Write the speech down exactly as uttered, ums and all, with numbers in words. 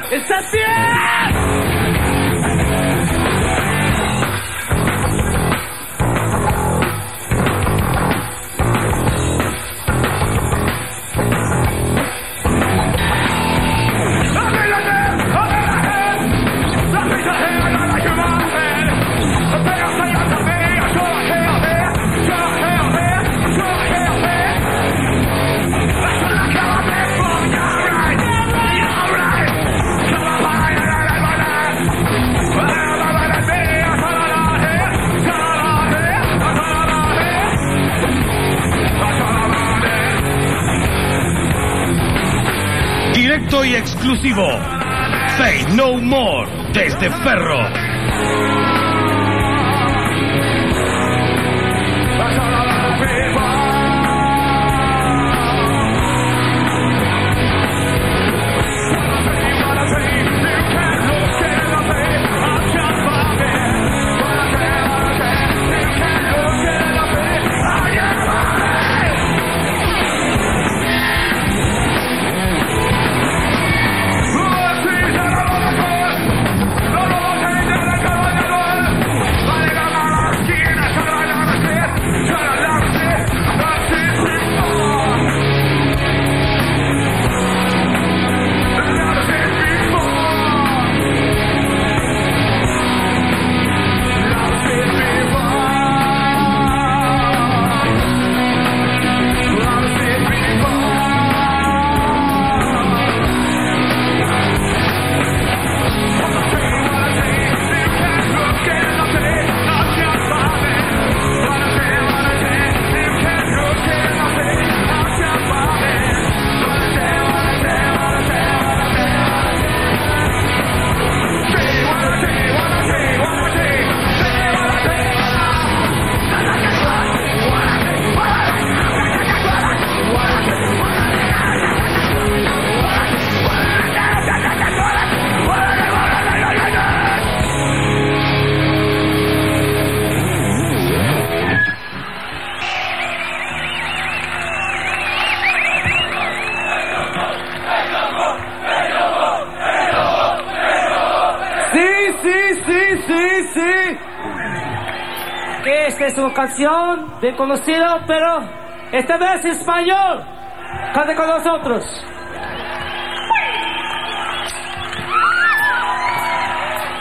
¡Estás bien! Directo y exclusivo, Faith No More, desde Ferro. Sí, sí, sí, sí. Esta es una canción bien conocida, pero esta vez en español. Cante con nosotros.